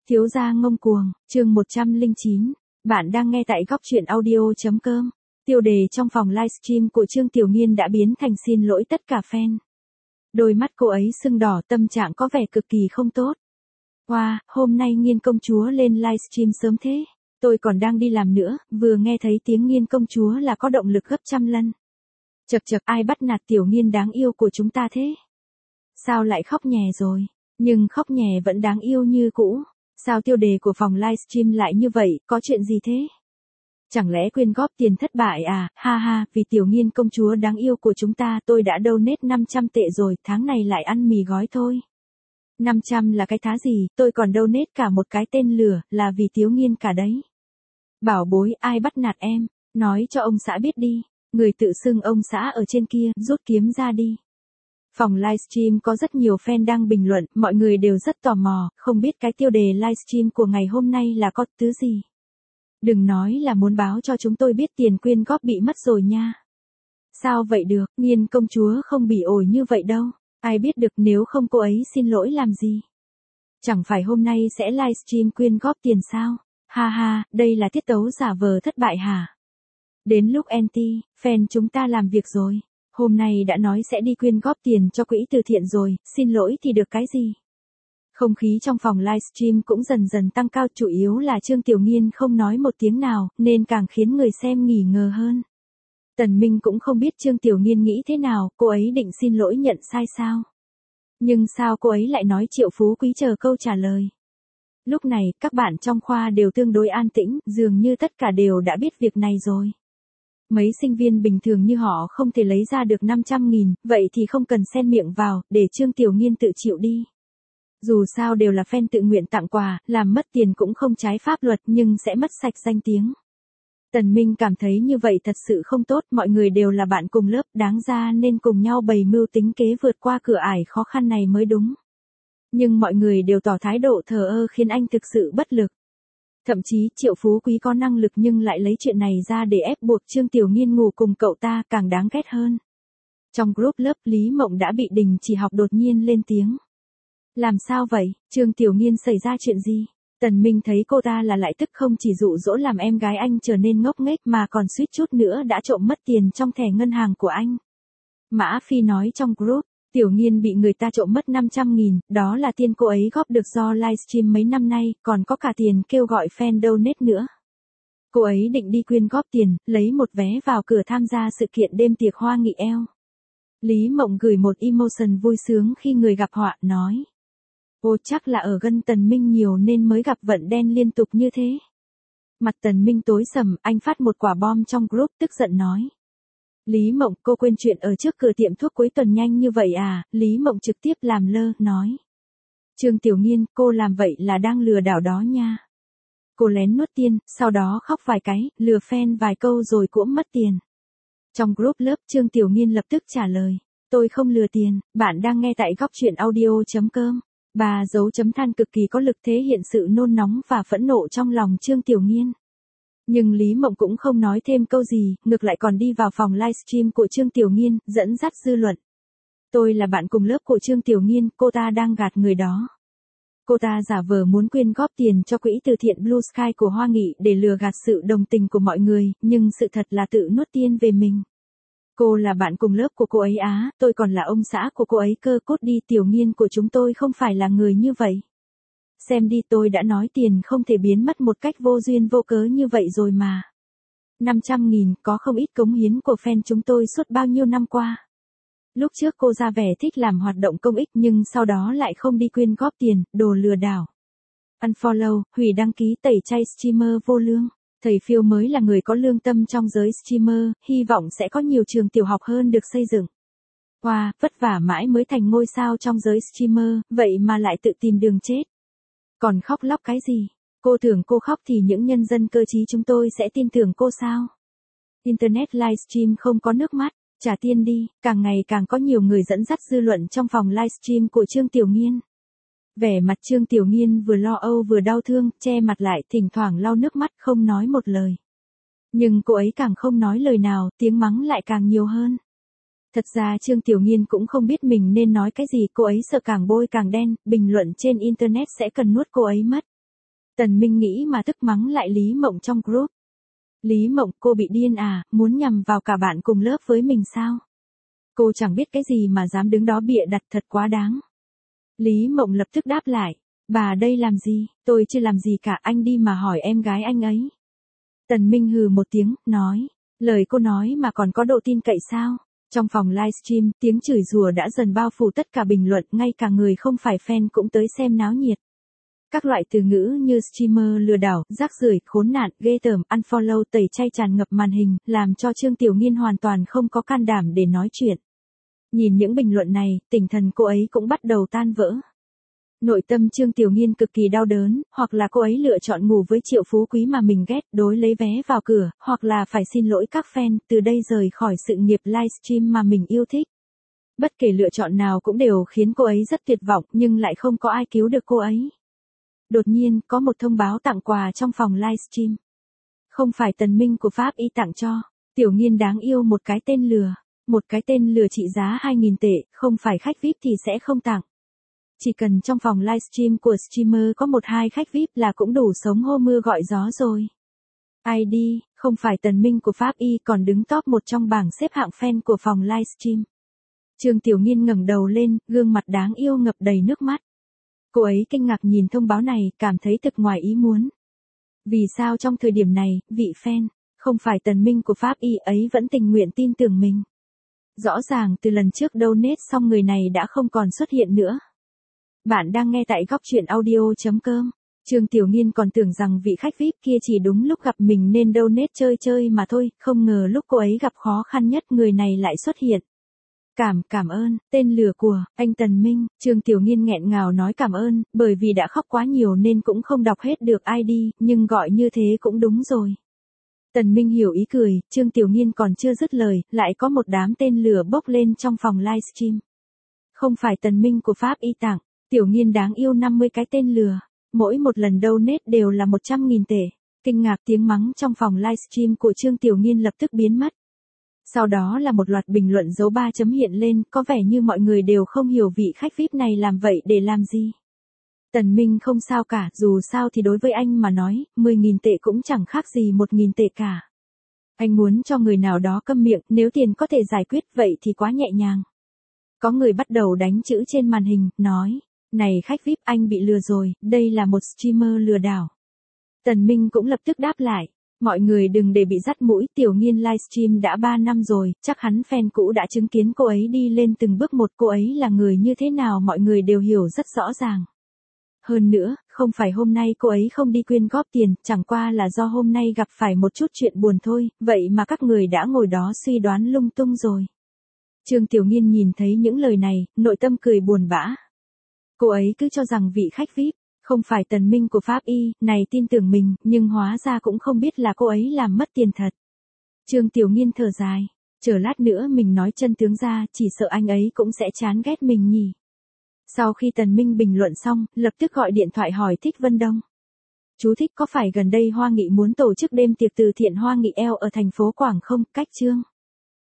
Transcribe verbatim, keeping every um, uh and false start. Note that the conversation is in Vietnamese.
Thiếu gia ngông cuồng, chương một trăm lẻ chín. Bạn đang nghe tại góc truyện audio chấm com. Tiêu đề trong phòng livestream của Trương Tiểu Nghiên đã biến thành xin lỗi tất cả fan. Đôi mắt cô ấy sưng đỏ, tâm trạng có vẻ cực kỳ không tốt. Wow, hôm nay Nghiên công chúa lên livestream sớm thế. Tôi còn đang đi làm nữa, vừa nghe thấy tiếng Nghiên công chúa là có động lực gấp trăm lần. Chật chật, ai bắt nạt Tiểu Nghiên đáng yêu của chúng ta thế? Sao lại khóc nhè rồi? Nhưng khóc nhè vẫn đáng yêu như cũ. Sao tiêu đề của phòng livestream lại như vậy, có chuyện gì thế? Chẳng lẽ quyên góp tiền thất bại à? Ha ha, vì Tiểu Nghiên công chúa đáng yêu của chúng ta tôi đã donate năm trăm tệ rồi, tháng này lại ăn mì gói thôi. năm trăm là cái thá gì, tôi còn donate cả một cái tên lửa, là vì Tiểu Nghiên cả đấy. Bảo bối, ai bắt nạt em? Nói cho ông xã biết đi. Người tự xưng ông xã ở trên kia, rút kiếm ra đi. Phòng livestream có rất nhiều fan đang bình luận, mọi người đều rất tò mò, không biết cái tiêu đề livestream của ngày hôm nay là có thứ gì. Đừng nói là muốn báo cho chúng tôi biết tiền quyên góp bị mất rồi nha. Sao vậy được, Nghiên công chúa không bị ổi như vậy đâu, ai biết được nếu không cô ấy xin lỗi làm gì. Chẳng phải hôm nay sẽ livestream quyên góp tiền sao? Ha ha, đây là tiết tấu giả vờ thất bại hả? Đến lúc anti, fan chúng ta làm việc rồi. Hôm nay đã nói sẽ đi quyên góp tiền cho quỹ từ thiện rồi, xin lỗi thì được cái gì? Không khí trong phòng livestream cũng dần dần tăng cao, chủ yếu là Trương Tiểu Nghiên không nói một tiếng nào, nên càng khiến người xem nghỉ ngờ hơn. Tần Minh cũng không biết Trương Tiểu Nghiên nghĩ thế nào, cô ấy định xin lỗi nhận sai sao? Nhưng sao cô ấy lại nói Triệu Phú Quý chờ câu trả lời? Lúc này, các bạn trong khoa đều tương đối an tĩnh, dường như tất cả đều đã biết việc này rồi. Mấy sinh viên bình thường như họ không thể lấy ra được năm trăm nghìn, vậy thì không cần xen miệng vào, để Trương Tiểu Nghiên tự chịu đi. Dù sao đều là fan tự nguyện tặng quà, làm mất tiền cũng không trái pháp luật nhưng sẽ mất sạch danh tiếng. Tần Minh cảm thấy như vậy thật sự không tốt, mọi người đều là bạn cùng lớp, đáng ra nên cùng nhau bày mưu tính kế vượt qua cửa ải khó khăn này mới đúng. Nhưng mọi người đều tỏ thái độ thờ ơ khiến anh thực sự bất lực. Thậm chí Triệu Phú Quý có năng lực nhưng lại lấy chuyện này ra để ép buộc Trương Tiểu Nghiên ngủ cùng cậu ta, càng đáng ghét hơn. Trong group lớp, Lý Mộng đã bị đình chỉ học đột nhiên lên tiếng. Làm sao vậy, Trương Tiểu Nghiên xảy ra chuyện gì? Tần Minh thấy cô ta là lại tức không chỉ dụ dỗ làm em gái anh trở nên ngốc nghếch mà còn suýt chút nữa đã trộm mất tiền trong thẻ ngân hàng của anh. Mã Phi nói trong group, Tiểu Nghiên bị người ta trộm mất năm trăm nghìn, đó là tiền cô ấy góp được do livestream mấy năm nay, còn có cả tiền kêu gọi fan donate nữa. Cô ấy định đi quyên góp tiền, lấy một vé vào cửa tham gia sự kiện đêm tiệc hoa nghị eo. Lý Mộng gửi một emotion vui sướng khi người gặp họa, nói. Ô chắc là ở gân Tần Minh nhiều nên mới gặp vận đen liên tục như thế. Mặt Tần Minh tối sầm, anh phát một quả bom trong group tức giận nói. Lý Mộng, cô quên chuyện ở trước cửa tiệm thuốc cuối tuần nhanh như vậy à? Lý Mộng trực tiếp làm lơ, nói. Trương Tiểu Nghiên, cô làm vậy là đang lừa đảo đó nha. Cô lén nuốt tiền, sau đó khóc vài cái, lừa fan vài câu rồi cũng mất tiền. Trong group lớp, Trương Tiểu Nghiên lập tức trả lời. Tôi không lừa tiền, bạn đang nghe tại góc truyện audio chấm com. Bà dấu chấm than cực kỳ có lực thể hiện sự nôn nóng và phẫn nộ trong lòng Trương Tiểu Nghiên. Nhưng Lý Mộng cũng không nói thêm câu gì, ngược lại còn đi vào phòng livestream của Trương Tiểu Nghiên, dẫn dắt dư luận. Tôi là bạn cùng lớp của Trương Tiểu Nghiên, cô ta đang gạt người đó. Cô ta giả vờ muốn quyên góp tiền cho quỹ từ thiện Blue Sky của Hoa Nghị để lừa gạt sự đồng tình của mọi người, nhưng sự thật là tự nuốt tiền về mình. Cô là bạn cùng lớp của cô ấy á, tôi còn là ông xã của cô ấy cơ, cút đi. Tiểu Nghiên của chúng tôi không phải là người như vậy. Xem đi, tôi đã nói tiền không thể biến mất một cách vô duyên vô cớ như vậy rồi mà. năm trăm nghìn có không ít cống hiến của fan chúng tôi suốt bao nhiêu năm qua. Lúc trước cô ra vẻ thích làm hoạt động công ích nhưng sau đó lại không đi quyên góp tiền, đồ lừa đảo. Unfollow, hủy đăng ký, tẩy chay streamer vô lương. Thầy Phiêu mới là người có lương tâm trong giới streamer, hy vọng sẽ có nhiều trường tiểu học hơn được xây dựng. Wow, vất vả mãi mới thành ngôi sao trong giới streamer, vậy mà lại tự tìm đường chết. Còn khóc lóc cái gì? Cô tưởng cô khóc thì những nhân dân cơ trí chúng tôi sẽ tin tưởng cô sao? Internet livestream không có nước mắt, trả tiền đi, càng ngày càng có nhiều người dẫn dắt dư luận trong phòng livestream của Trương Tiểu Nghiên. Vẻ mặt Trương Tiểu Nghiên vừa lo âu vừa đau thương, che mặt lại, thỉnh thoảng lau nước mắt không nói một lời. Nhưng cô ấy càng không nói lời nào, tiếng mắng lại càng nhiều hơn. Thật ra Trương Tiểu Nghiên cũng không biết mình nên nói cái gì, cô ấy sợ càng bôi càng đen, bình luận trên internet sẽ cần nuốt cô ấy mất. Tần Minh nghĩ mà tức mắng lại Lý Mộng trong group. Lý Mộng, cô bị điên à, muốn nhằm vào cả bạn cùng lớp với mình sao? Cô chẳng biết cái gì mà dám đứng đó bịa đặt, thật quá đáng. Lý Mộng lập tức đáp lại, bà đây làm gì, tôi chưa làm gì cả, anh đi mà hỏi em gái anh ấy. Tần Minh hừ một tiếng, nói, lời cô nói mà còn có độ tin cậy sao? Trong phòng livestream, tiếng chửi rủa đã dần bao phủ tất cả bình luận, ngay cả người không phải fan cũng tới xem náo nhiệt. Các loại từ ngữ như streamer lừa đảo, rác rưởi, khốn nạn, ghê tởm, unfollow tẩy chay tràn ngập màn hình, làm cho Trương Tiểu Nghiên hoàn toàn không có can đảm để nói chuyện. Nhìn những bình luận này, tinh thần cô ấy cũng bắt đầu tan vỡ. Nội tâm Trương Tiểu Nghiên cực kỳ đau đớn, hoặc là cô ấy lựa chọn ngủ với Triệu Phú Quý mà mình ghét, đối lấy vé vào cửa, hoặc là phải xin lỗi các fan, từ đây rời khỏi sự nghiệp livestream mà mình yêu thích. Bất kể lựa chọn nào cũng đều khiến cô ấy rất tuyệt vọng, nhưng lại không có ai cứu được cô ấy. Đột nhiên, có một thông báo tặng quà trong phòng livestream. Không phải Tần Minh của Pháp Y tặng cho, Tiểu Nghiên đáng yêu một cái tên lừa. Một cái tên lừa trị giá hai nghìn tệ, không phải khách vi ai pi thì sẽ không tặng. Chỉ cần trong phòng livestream của streamer có một hai khách vi ai pi là cũng đủ sống hô mưa gọi gió rồi. i đê, không phải Tần Minh của Pháp Y còn đứng top một trong bảng xếp hạng fan của phòng livestream. Trương Tiểu Nghiên ngẩng đầu lên, gương mặt đáng yêu ngập đầy nước mắt. Cô ấy kinh ngạc nhìn thông báo này, cảm thấy thật ngoài ý muốn. Vì sao trong thời điểm này, vị fan, không phải Tần Minh của Pháp Y ấy vẫn tình nguyện tin tưởng mình? Rõ ràng từ lần trước donate xong người này đã không còn xuất hiện nữa. Bạn đang nghe tại góc truyện audio chấm com. Trương Tiểu Nghiên còn tưởng rằng vị khách vi ai pi kia chỉ đúng lúc gặp mình nên donate chơi chơi mà thôi, không ngờ lúc cô ấy gặp khó khăn nhất người này lại xuất hiện. Cảm, cảm ơn, tên lừa của, anh Tần Minh, Trương Tiểu Nghiên nghẹn ngào nói cảm ơn, bởi vì đã khóc quá nhiều nên cũng không đọc hết được i đê, nhưng gọi như thế cũng đúng rồi. Tần Minh hiểu ý cười, Trương Tiểu Nghiên còn chưa dứt lời, lại có một đám tên lừa bốc lên trong phòng livestream. Không phải Tần Minh của Pháp Y tặng, Tiểu Nghiên đáng yêu năm mươi cái tên lừa, mỗi một lần donate đều là một trăm nghìn tệ. Kinh ngạc tiếng mắng trong phòng livestream của Trương Tiểu Nghiên lập tức biến mất. Sau đó là một loạt bình luận dấu ba chấm hiện lên, có vẻ như mọi người đều không hiểu vị khách vi ai pi này làm vậy để làm gì. Tần Minh không sao cả, dù sao thì đối với anh mà nói, mười nghìn tệ cũng chẳng khác gì một nghìn tệ cả. Anh muốn cho người nào đó câm miệng, nếu tiền có thể giải quyết vậy thì quá nhẹ nhàng. Có người bắt đầu đánh chữ trên màn hình, nói, này khách vi ai pi anh bị lừa rồi, đây là một streamer lừa đảo. Tần Minh cũng lập tức đáp lại, mọi người đừng để bị dắt mũi, Tiểu Nghiên livestream đã ba năm rồi, chắc hắn fan cũ đã chứng kiến cô ấy đi lên từng bước một, cô ấy là người như thế nào mọi người đều hiểu rất rõ ràng. Hơn nữa, không phải hôm nay cô ấy không đi quyên góp tiền, chẳng qua là do hôm nay gặp phải một chút chuyện buồn thôi, vậy mà các người đã ngồi đó suy đoán lung tung rồi. Trương Tiểu Nghiên nhìn thấy những lời này, nội tâm cười buồn bã. Cô ấy cứ cho rằng vị khách vi ai pi, không phải Tần Minh của Pháp Y, này tin tưởng mình, nhưng hóa ra cũng không biết là cô ấy làm mất tiền thật. Trương Tiểu Nghiên thở dài, chờ lát nữa mình nói chân tướng ra, chỉ sợ anh ấy cũng sẽ chán ghét mình nhỉ. Sau khi Tần Minh bình luận xong, lập tức gọi điện thoại hỏi Thích Vân Đông. Chú Thích có phải gần đây Hoa Nghị muốn tổ chức đêm tiệc từ thiện Hoa Nghị eo ở thành phố Quảng không, cách Trương